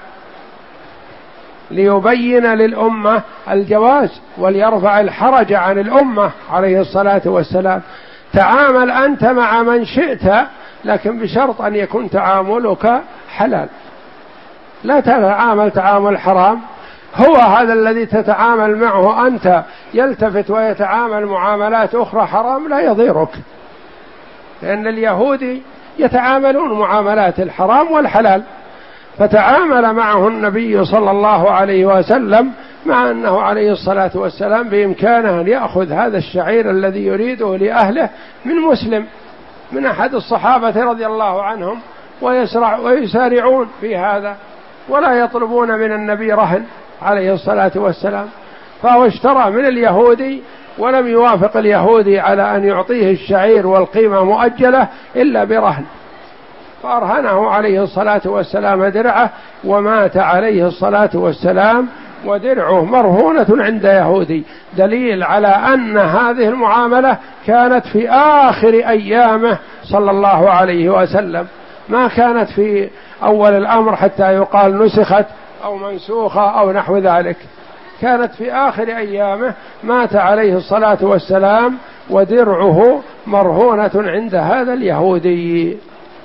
ليبين للأمة الجواز وليرفع الحرج عن الأمة عليه الصلاة والسلام. تعامل أنت مع من شئت، لكن بشرط أن يكون تعاملك حلال، لا تتعامل تعامل حرام. هو هذا الذي تتعامل معه أنت يلتفت ويتعامل معاملات أخرى حرام لا يضيرك، لأن اليهودي يتعاملون معاملات الحرام والحلال، فتعامل معه النبي صلى الله عليه وسلم مع أنه عليه الصلاة والسلام بإمكانه أن يأخذ هذا الشعير الذي يريده لأهله من مسلم من أحد الصحابة رضي الله عنهم ويسرع ويسارعون في هذا ولا يطلبون من النبي رهن عليه الصلاة والسلام. فهو اشترى من اليهودي ولم يوافق اليهودي على أن يعطيه الشعير والقيمة مؤجلة إلا برهن، فأرهنه عليه الصلاة والسلام درعه ومات عليه الصلاة والسلام ودرعه مرهونة عند يهودي، دليل على أن هذه المعاملة كانت في آخر أيامه صلى الله عليه وسلم، ما كانت في أول الأمر حتى يقال نسخت أو منسوخة أو نحو ذلك، كانت في آخر أيامه، مات عليه الصلاة والسلام ودرعه مرهونة عند هذا اليهودي.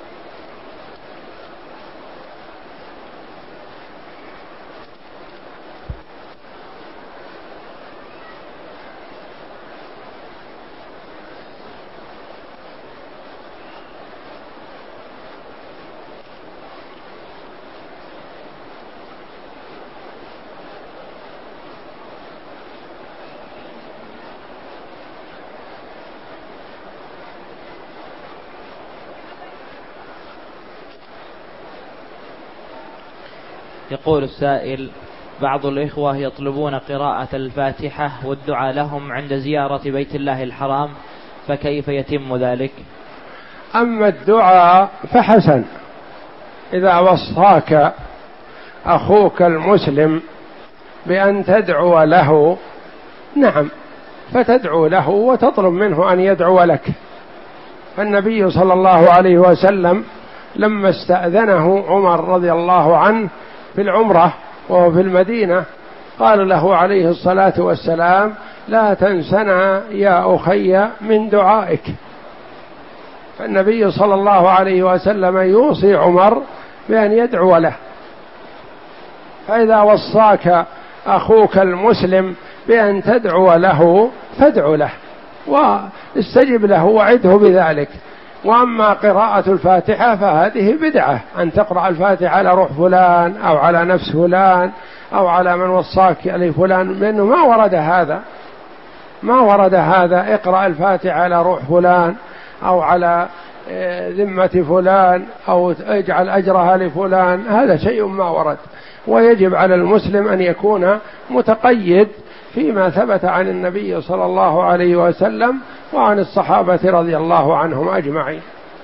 يقول السائل: بعض الإخوة يطلبون قراءة الفاتحة والدعاء لهم عند زيارة بيت الله الحرام، فكيف يتم ذلك؟ أما الدعاء فحسن، إذا وصاك أخوك المسلم بأن تدعو له نعم، فتدعو له وتطلب منه أن يدعو لك. فالنبي صلى الله عليه وسلم لما استأذنه عمر رضي الله عنه في العمرة وهو في المدينة قال له عليه الصلاة والسلام: لا تنسنا يا أخي من دعائك. فالنبي صلى الله عليه وسلم يوصي عمر بأن يدعو له. فإذا وصاك أخوك المسلم بأن تدعو له فادعو له واستجب له وعده بذلك. وأما قراءة الفاتحة فهذه بدعة، أن تقرأ الفاتحة على روح فلان أو على نفس فلان أو على من وصاك لفلان، لأنه ما ورد هذا، ما ورد هذا اقرأ الفاتحة على روح فلان أو على ذمة فلان أو اجعل أجرها لفلان، هذا شيء ما ورد. ويجب على المسلم أن يكون متقيد فيما ثبت عن النبي صلى الله عليه وسلم وعن الصحابة رضي الله عنهم أجمعين.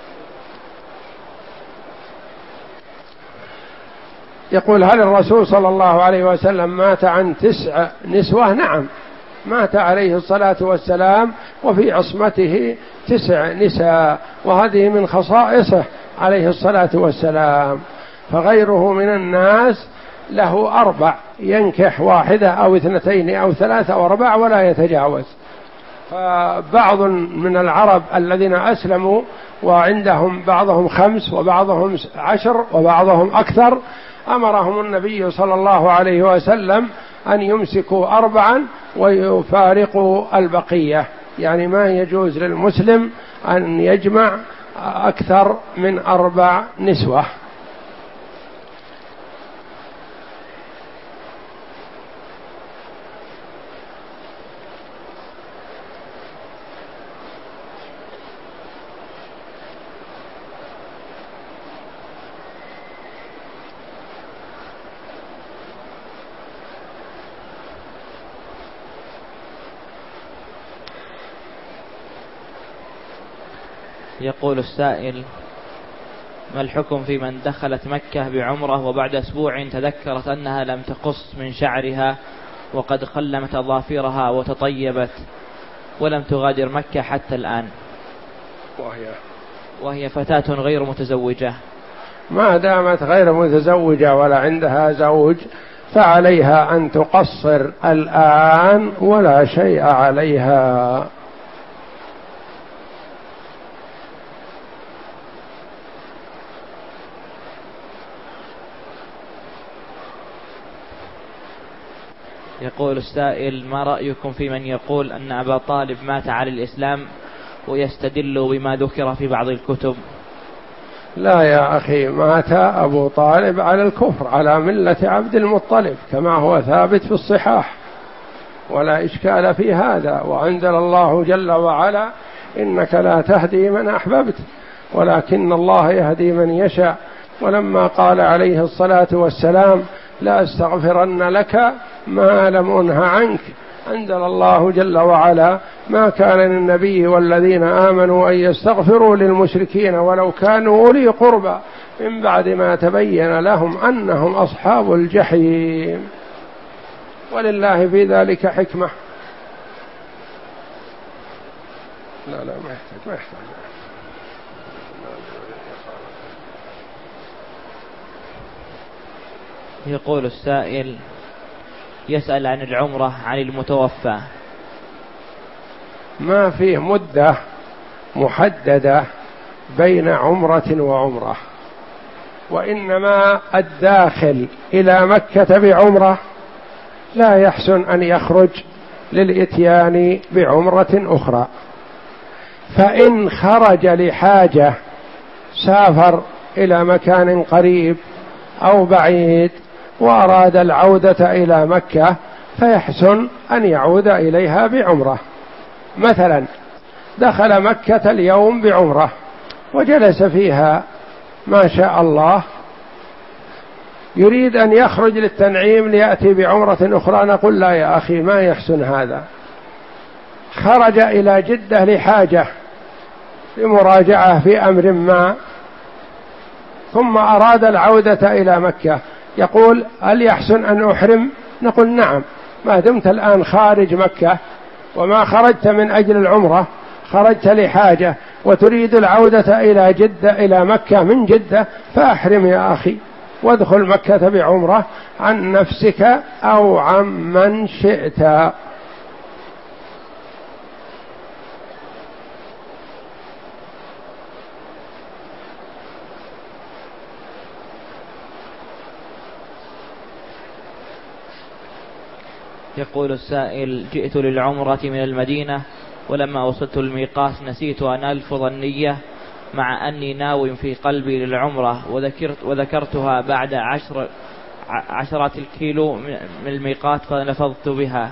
يقول: هل الرسول صلى الله عليه وسلم مات عن تسع نسوة؟ نعم، مات عليه الصلاة والسلام وفي عصمته تسع نساء، وهذه من خصائصه عليه الصلاة والسلام. فغيره من الناس له أربع، ينكح واحدة أو اثنتين أو ثلاثة أو أربع ولا يتجاوز. فبعض من العرب الذين أسلموا وعندهم بعضهم خمس وبعضهم عشر وبعضهم أكثر، أمرهم النبي صلى الله عليه وسلم أن يمسكوا أربعا ويفارقوا البقية، يعني ما يجوز للمسلم أن يجمع أكثر من أربع نسوة. يقول السائل: ما الحكم في من دخلت مكة بعمرة وبعد أسبوع تذكرت أنها لم تقص من شعرها وقد خلمت أظافرها وتطيبت ولم تغادر مكة حتى الآن، وهي, وهي فتاة غير متزوجة؟ ما دامت غير متزوجة ولا عندها زوج فعليها أن تقصر الآن ولا شيء عليها. يقول السائل: ما رأيكم في من يقول أن أبا طالب مات على الإسلام ويستدل بما ذكر في بعض الكتب؟ لا يا أخي، مات أبو طالب على الكفر على ملة عبد المطلب كما هو ثابت في الصحاح، ولا إشكال في هذا. وأنزل الله جل وعلا: إنك لا تهدي من أحببت ولكن الله يهدي من يشاء. ولما قال عليه الصلاة والسلام: لا أستغفرن لك ما لم أنه عنك، أنزل الله جل وعلا: ما كان للنبي والذين آمنوا أن يستغفروا للمشركين ولو كانوا أولي قربى من بعد ما تبين لهم أنهم أصحاب الجحيم، ولله في ذلك حكمة. لا لا ما يحتاج ما يحتاج يقول السائل: يسأل عن العمرة عن المتوفى. ما فيه مدة محددة بين عمرة وعمرة، وإنما الداخل إلى مكة بعمرة لا يحسن أن يخرج للإتيان بعمرة أخرى، فإن خرج لحاجة سافر إلى مكان قريب أو بعيد وأراد العودة إلى مكة فيحسن أن يعود إليها بعمرة. مثلا دخل مكة اليوم بعمرة وجلس فيها ما شاء الله، يريد أن يخرج للتنعيم ليأتي بعمرة أخرى، نقول لا يا أخي ما يحسن هذا. خرج إلى جدة لحاجة لمراجعة في أمر ما ثم أراد العودة إلى مكة، يقول: هل يحسن أن أحرم؟ نقول: نعم، ما دمت الآن خارج مكة وما خرجت من أجل العمرة، خرجت لحاجة وتريد العودة إلى جدة إلى مكة من جدة، فأحرم يا أخي وادخل مكة بعمرة عن نفسك أو عن من شئت. يقول السائل: جئت للعمرة من المدينة ولما وصلت الميقات نسيت أن ألفظ النية مع أني ناوي في قلبي للعمرة، وذكرت وذكرتها بعد عشر عشرات الكيلو من الميقات فلفظت بها.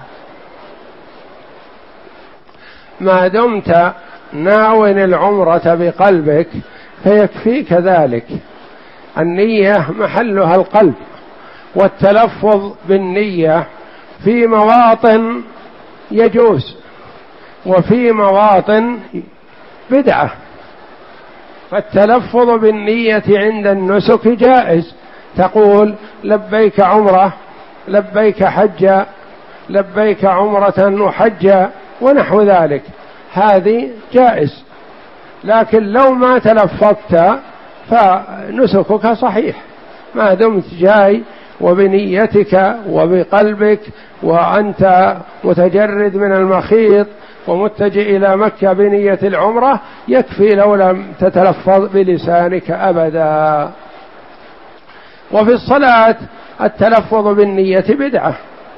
ما دمت ناوي العمرة بقلبك فيكفيك ذلك. النية محلها القلب، والتلفظ بالنية في مواطن يجوز وفي مواطن بدعة، فالتلفظ بالنية عند النسك جائز، تقول: لبيك عمرة، لبيك حجة، لبيك عمرة وحجة ونحو ذلك، هذه جائز. لكن لو ما تلفظت فنسكك صحيح ما دمت جاي وبنيتك وبقلبك وأنت متجرد من المخيط ومتجه إلى مكة بنية العمرة يكفي لو لم تتلفظ بلسانك أبدا. وفي الصلاة التلفظ بالنية بدعة،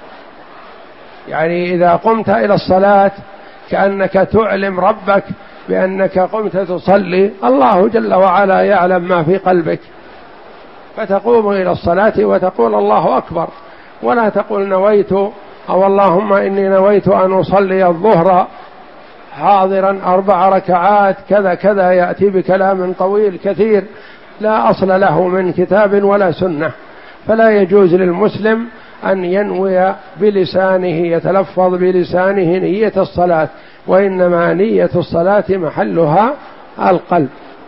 يعني إذا قمت إلى الصلاة كأنك تعلم ربك بأنك قمت تصلي، الله جل وعلا يعلم ما في قلبك، فتقوم إلى الصلاة وتقول الله أكبر، ولا تقول نويت أو اللهم إني نويت أن أصلي الظهر حاضرا أربع ركعات كذا كذا، يأتي بكلام طويل كثير لا أصل له من كتاب ولا سنة. فلا يجوز للمسلم أن ينوي بلسانه يتلفظ بلسانه نية الصلاة، وإنما نية الصلاة محلها القلب.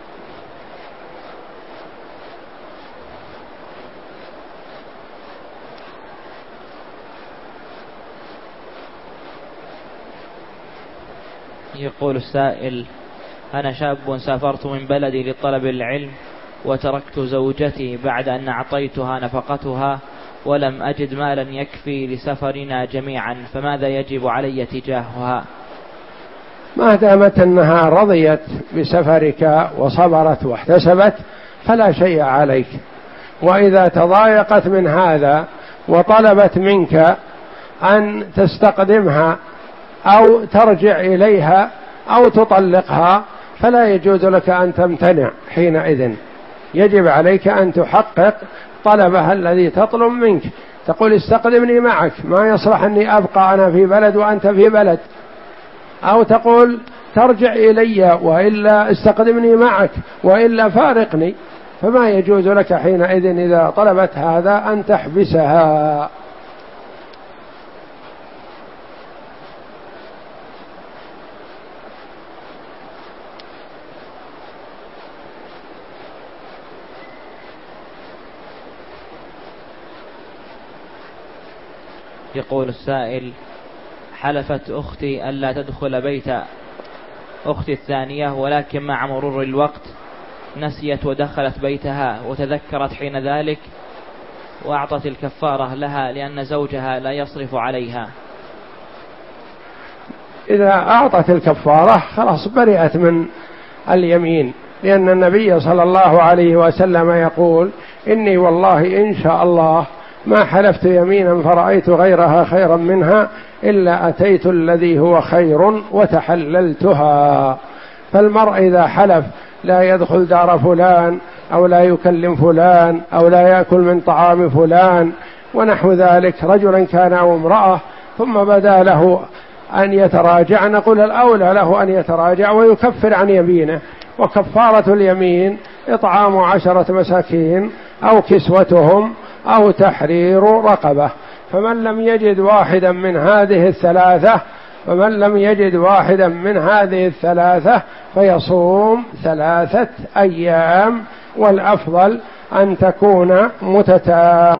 يقول السائل: أنا شاب سافرت من بلدي لطلب العلم وتركت زوجتي بعد أن أعطيتها نفقتها ولم أجد مالا يكفي لسفرنا جميعا، فماذا يجب علي تجاهها؟ ما دامت أنها رضيت بسفرك وصبرت واحتسبت فلا شيء عليك، وإذا تضايقت من هذا وطلبت منك أن تستقدمها أو ترجع إليها أو تطلقها فلا يجوز لك أن تمتنع، حينئذ يجب عليك أن تحقق طلبها الذي تطلب منك، تقول استقدمني معك، ما يصلح أني أبقى أنا في بلد وأنت في بلد، أو تقول ترجع إلي وإلا استقدمني معك وإلا فارقني، فما يجوز لك حينئذ إذا طلبت هذا أن تحبسها. يقول السائل: حلفت أختي ألا تدخل بيت أختي الثانية، ولكن مع مرور الوقت نسيت ودخلت بيتها وتذكرت حين ذلك وأعطت الكفارة لها لأن زوجها لا يصرف عليها. إذا أعطت الكفارة خلاص برئت من اليمين، لأن النبي صلى الله عليه وسلم يقول: إني والله إن شاء الله ما حلفت يمينا فرأيت غيرها خيرا منها إلا أتيت الذي هو خير وتحللتها. فالمرء إذا حلف لا يدخل دار فلان أو لا يكلم فلان أو لا يأكل من طعام فلان ونحو ذلك، رجلا كان أو امرأة، ثم بدا له أن يتراجع، نقول الأولى له أن يتراجع ويكفر عن يمينه، وكفارة اليمين إطعام عشرة مساكين أو كسوتهم أو تحرير رقبة. فمن لم يجد واحدا من هذه الثلاثة فمن لم يجد واحدا من هذه الثلاثة فيصوم ثلاثة أيام، والأفضل أن تكون متتابعة.